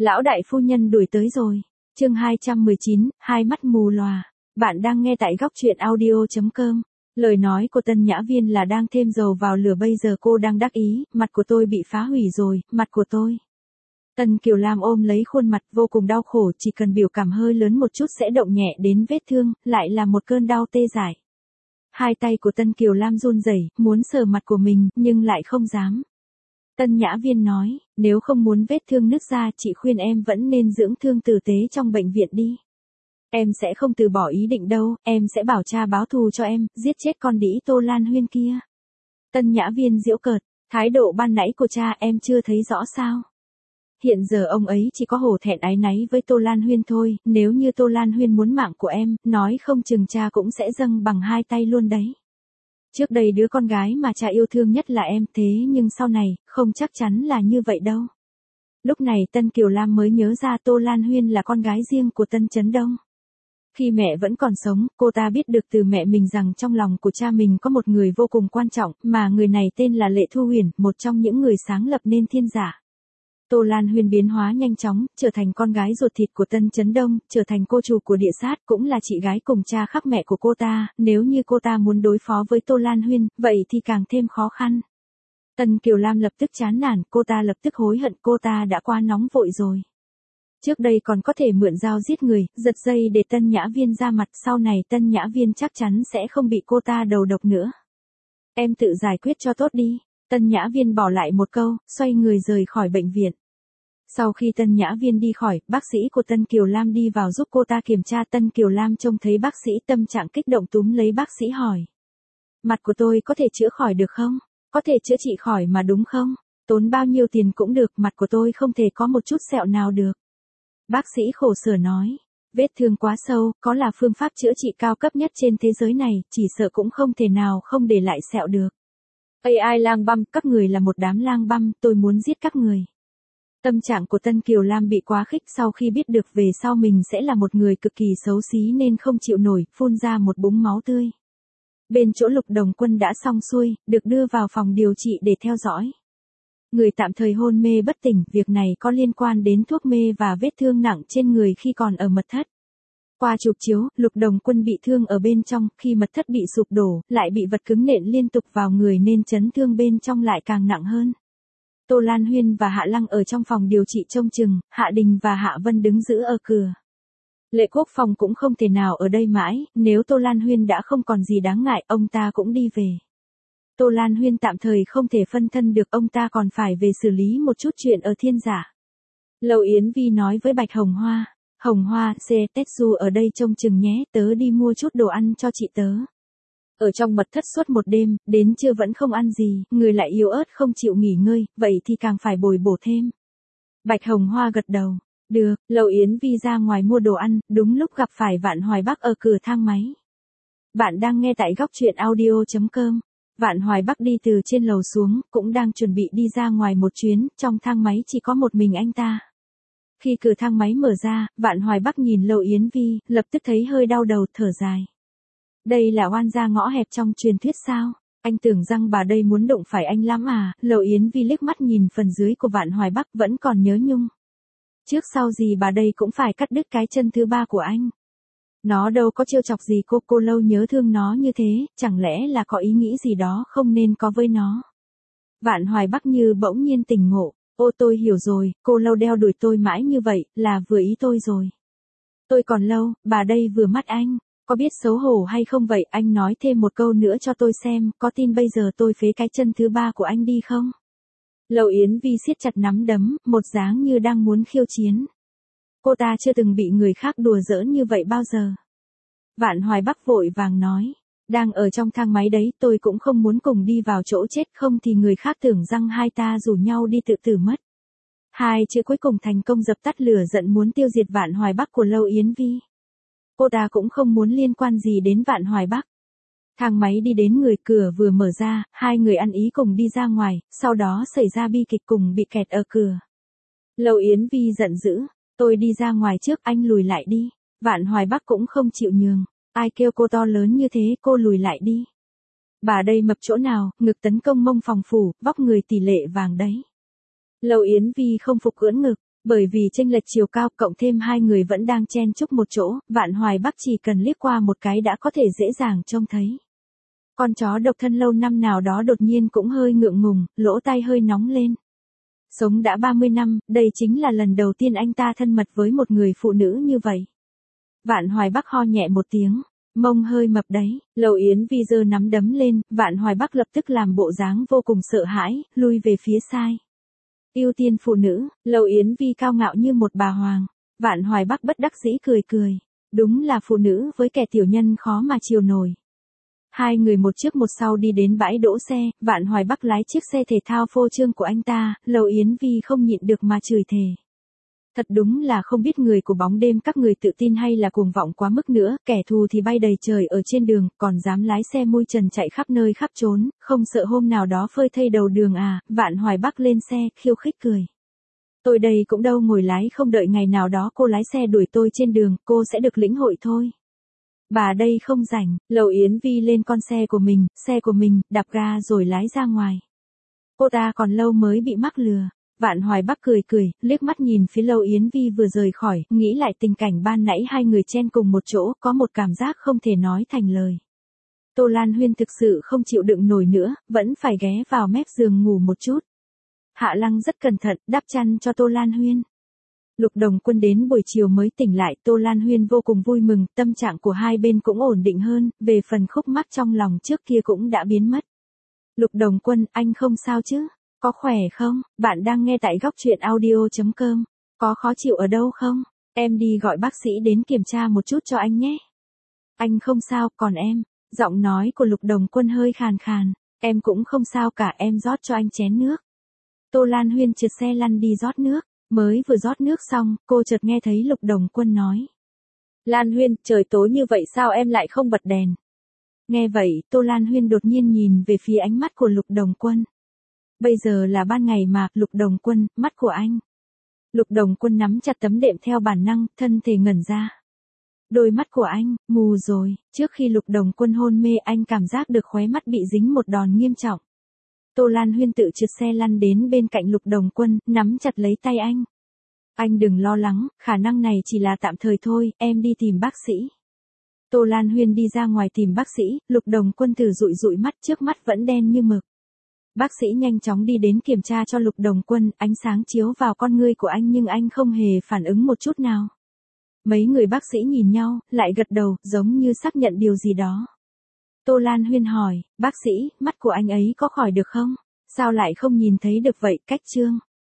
Lão đại phu nhân đuổi tới rồi. Chương 219, hai mắt mù lòa. Bạn đang nghe tại góc truyện audio.com. Lời nói của Tân Nhã Viên là đang thêm dầu vào lửa, bây giờ cô đang đắc ý, mặt của tôi bị phá hủy rồi, mặt của tôi. Tân Kiều Lam ôm lấy khuôn mặt vô cùng đau khổ, chỉ cần biểu cảm hơi lớn một chút sẽ động nhẹ đến vết thương, lại là một cơn đau tê dại. Hai tay của Tân Kiều Lam run rẩy, muốn sờ mặt của mình, nhưng lại không dám. Tân Nhã Viên nói, nếu không muốn vết thương nứt ra, chị khuyên em vẫn nên dưỡng thương tử tế trong bệnh viện đi. Em sẽ không từ bỏ ý định đâu, em sẽ bảo cha báo thù cho em, giết chết con đĩ Tô Lan Huyên kia. Tân Nhã Viên giễu cợt, thái độ ban nãy của cha em chưa thấy rõ sao? Hiện giờ ông ấy chỉ có hổ thẹn áy náy với Tô Lan Huyên thôi, nếu như Tô Lan Huyên muốn mạng của em, nói không chừng cha cũng sẽ dâng bằng hai tay luôn đấy. Trước đây đứa con gái mà cha yêu thương nhất là em, thế nhưng sau này, không chắc chắn là như vậy đâu. Lúc này Tân Kiều Lam mới nhớ ra Tô Lan Huyên là con gái riêng của Tân Chấn Đông. Khi mẹ vẫn còn sống, cô ta biết được từ mẹ mình rằng trong lòng của cha mình có một người vô cùng quan trọng, mà người này tên là Lệ Thu Huyền, một trong những người sáng lập nên Thiên Giả. Tô Lan Huyên biến hóa nhanh chóng, trở thành con gái ruột thịt của Tân Chấn Đông, trở thành cô chủ của Địa Sát, cũng là chị gái cùng cha khác mẹ của cô ta, nếu như cô ta muốn đối phó với Tô Lan Huyên, vậy thì càng thêm khó khăn. Tân Kiều Lam lập tức chán nản, cô ta lập tức hối hận, cô ta đã quá nóng vội rồi. Trước đây còn có thể mượn dao giết người, giật dây để Tân Nhã Viên ra mặt, sau này Tân Nhã Viên chắc chắn sẽ không bị cô ta đầu độc nữa. Em tự giải quyết cho tốt đi. Tân Nhã Viên bỏ lại một câu, xoay người rời khỏi bệnh viện. Sau khi Tân Nhã Viên đi khỏi, bác sĩ của Tân Kiều Lam đi vào giúp cô ta kiểm tra. Tân Kiều Lam trông thấy bác sĩ tâm trạng kích động túm lấy bác sĩ hỏi. Mặt của tôi có thể chữa khỏi được không? Có thể chữa trị khỏi mà đúng không? Tốn bao nhiêu tiền cũng được, mặt của tôi không thể có một chút sẹo nào được. Bác sĩ khổ sở nói. Vết thương quá sâu, có là phương pháp chữa trị cao cấp nhất trên thế giới này, chỉ sợ cũng không thể nào không để lại sẹo được. AI lang băm, các người là một đám lang băm, tôi muốn giết các người. Tâm trạng của Tân Kiều Lam bị quá khích sau khi biết được về sau mình sẽ là một người cực kỳ xấu xí nên không chịu nổi, phun ra một búng máu tươi. Bên chỗ Lục Đồng Quân đã xong xuôi, được đưa vào phòng điều trị để theo dõi. Người tạm thời hôn mê bất tỉnh, việc này có liên quan đến thuốc mê và vết thương nặng trên người khi còn ở mật thất. Qua chụp chiếu, Lục Đồng Quân bị thương ở bên trong, khi mật thất bị sụp đổ, lại bị vật cứng nện liên tục vào người nên chấn thương bên trong lại càng nặng hơn. Tô Lan Huyên và Hạ Lăng ở trong phòng điều trị trông chừng, Hạ Đình và Hạ Vân đứng giữ ở cửa. Lệ Quốc Phong cũng không thể nào ở đây mãi, nếu Tô Lan Huyên đã không còn gì đáng ngại, ông ta cũng đi về. Tô Lan Huyên tạm thời không thể phân thân được, ông ta còn phải về xử lý một chút chuyện ở Thiên Giả. Lầu Yến Vi nói với Bạch Hồng Hoa. Hồng Hoa, Tetsu ở đây trông chừng nhé, tớ đi mua chút đồ ăn cho chị tớ. Ở trong mật thất suốt một đêm, đến trưa vẫn không ăn gì, người lại yếu ớt không chịu nghỉ ngơi, vậy thì càng phải bồi bổ thêm. Bạch Hồng Hoa gật đầu. Được, Lầu Yến Vi ra ngoài mua đồ ăn, đúng lúc gặp phải Vạn Hoài Bắc ở cửa thang máy. Bạn đang nghe tại góc truyện audio.com. Vạn Hoài Bắc đi từ trên lầu xuống, cũng đang chuẩn bị đi ra ngoài một chuyến, trong thang máy chỉ có một mình anh ta. Khi cửa thang máy mở ra, Vạn Hoài Bắc nhìn Lầu Yến Vi, lập tức thấy hơi đau đầu, thở dài. Đây là oan gia ngõ hẹp trong truyền thuyết sao? Anh tưởng rằng bà đây muốn đụng phải anh lắm à? Lầu Yến Vi liếc mắt nhìn phần dưới của Vạn Hoài Bắc, vẫn còn nhớ nhung. Trước sau gì bà đây cũng phải cắt đứt cái chân thứ ba của anh. Nó đâu có trêu chọc gì cô Lâu nhớ thương nó như thế, chẳng lẽ là có ý nghĩ gì đó không nên có với nó. Vạn Hoài Bắc như bỗng nhiên tỉnh ngộ. Ô, tôi hiểu rồi, cô Lâu đeo đuổi tôi mãi như vậy, là vừa ý tôi rồi. Tôi còn Lâu, bà đây vừa mắt anh, có biết xấu hổ hay không vậy? Anh nói thêm một câu nữa cho tôi xem, có tin bây giờ tôi phế cái chân thứ ba của anh đi không? Lầu Yến Vi siết chặt nắm đấm, một dáng như đang muốn khiêu chiến. Cô ta chưa từng bị người khác đùa giỡn như vậy bao giờ. Vạn Hoài Bắc vội vàng nói. Đang ở trong thang máy đấy, tôi cũng không muốn cùng đi vào chỗ chết, không thì người khác tưởng rằng hai ta rủ nhau đi tự tử mất. Hai chữ cuối cùng thành công dập tắt lửa giận muốn tiêu diệt Vạn Hoài Bắc của Lầu Yến Vi. Cô ta cũng không muốn liên quan gì đến Vạn Hoài Bắc. Thang máy đi đến người, cửa vừa mở ra, hai người ăn ý cùng đi ra ngoài, sau đó xảy ra bi kịch cùng bị kẹt ở cửa. Lầu Yến Vi giận dữ. Tôi đi ra ngoài trước, anh lùi lại đi. Vạn Hoài Bắc cũng không chịu nhường. Ai kêu cô to lớn như thế, cô lùi lại đi. Bà đây mập chỗ nào, ngực tấn công mông phòng phủ, vóc người tỷ lệ vàng đấy. Lầu Yến Vi không phục ưỡn ngực. Bởi vì chênh lệch chiều cao cộng thêm hai người vẫn đang chen chúc một chỗ, Vạn Hoài Bắc chỉ cần liếc qua một cái đã có thể dễ dàng trông thấy. Con chó độc thân lâu năm nào đó đột nhiên cũng hơi ngượng ngùng, lỗ tai hơi nóng lên. Sống đã 30 năm, đây chính là lần đầu tiên anh ta thân mật với một người phụ nữ như vậy. Vạn Hoài Bắc ho nhẹ một tiếng, mông hơi mập đấy, Lầu Yến Vi giơ nắm đấm lên, Vạn Hoài Bắc lập tức làm bộ dáng vô cùng sợ hãi, lui về phía sai. Ưu tiên phụ nữ, Lầu Yến Vi cao ngạo như một bà hoàng, Vạn Hoài Bắc bất đắc dĩ cười cười, đúng là phụ nữ với kẻ tiểu nhân khó mà chiều nổi. Hai người một trước một sau đi đến bãi đỗ xe, Vạn Hoài Bắc lái chiếc xe thể thao phô trương của anh ta, Lầu Yến Vi không nhịn được mà chửi thề. Thật đúng là không biết người của bóng đêm các người tự tin hay là cuồng vọng quá mức nữa, kẻ thù thì bay đầy trời ở trên đường, còn dám lái xe mui trần chạy khắp nơi khắp trốn, không sợ hôm nào đó phơi thây đầu đường à, Vạn Hoài Bắc lên xe, khiêu khích cười. Tôi đây cũng đâu ngồi lái không đợi ngày nào đó cô lái xe đuổi tôi trên đường, cô sẽ được lĩnh hội thôi. Bà đây không rảnh, Lầu Yến Vi lên con xe của mình, đạp ga rồi lái ra ngoài. Cô ta còn lâu mới bị mắc lừa. Vạn Hoài Bắc cười cười, liếc mắt nhìn phía Lầu Yến Vi vừa rời khỏi, nghĩ lại tình cảnh ban nãy hai người chen cùng một chỗ, có một cảm giác không thể nói thành lời. Tô Lan Huyên thực sự không chịu đựng nổi nữa, vẫn phải ghé vào mép giường ngủ một chút. Hạ Lăng rất cẩn thận, đắp chăn cho Tô Lan Huyên. Lục Đồng Quân đến buổi chiều mới tỉnh lại, Tô Lan Huyên vô cùng vui mừng, tâm trạng của hai bên cũng ổn định hơn, về phần khúc mắc trong lòng trước kia cũng đã biến mất. Lục Đồng Quân, anh không sao chứ? Có khỏe không? Bạn đang nghe tại góc truyện audio.com. Có khó chịu ở đâu không? Em đi gọi bác sĩ đến kiểm tra một chút cho anh nhé. Anh không sao, còn em? Giọng nói của Lục Đồng Quân hơi khàn khàn. Em cũng không sao cả, em rót cho anh chén nước. Tô Lan Huyên trượt xe lăn đi rót nước. Mới vừa rót nước xong, cô chợt nghe thấy Lục Đồng Quân nói. Lan Huyên, trời tối như vậy sao em lại không bật đèn? Nghe vậy, Tô Lan Huyên đột nhiên nhìn về phía ánh mắt của Lục Đồng Quân. Bây giờ là ban ngày mà, Lục Đồng Quân, mắt của anh. Lục Đồng Quân nắm chặt tấm đệm theo bản năng, thân thể ngẩn ra. Đôi mắt của anh, mù rồi, trước khi Lục Đồng Quân hôn mê anh cảm giác được khóe mắt bị dính một đòn nghiêm trọng. Tô Lan Huyên tự trượt xe lăn đến bên cạnh Lục Đồng Quân, nắm chặt lấy tay anh. Anh đừng lo lắng, khả năng này chỉ là tạm thời thôi, em đi tìm bác sĩ. Tô Lan Huyên đi ra ngoài tìm bác sĩ, Lục Đồng Quân thử dụi dụi mắt, trước mắt vẫn đen như mực. Bác sĩ nhanh chóng đi đến kiểm tra cho Lục Đồng Quân, ánh sáng chiếu vào con ngươi của anh nhưng anh không hề phản ứng một chút nào. Mấy người bác sĩ nhìn nhau, lại gật đầu, giống như xác nhận điều gì đó. Tô Lan Huyên hỏi, bác sĩ, mắt của anh ấy có khỏi được không? Sao lại không nhìn thấy được vậy, Cách Trương?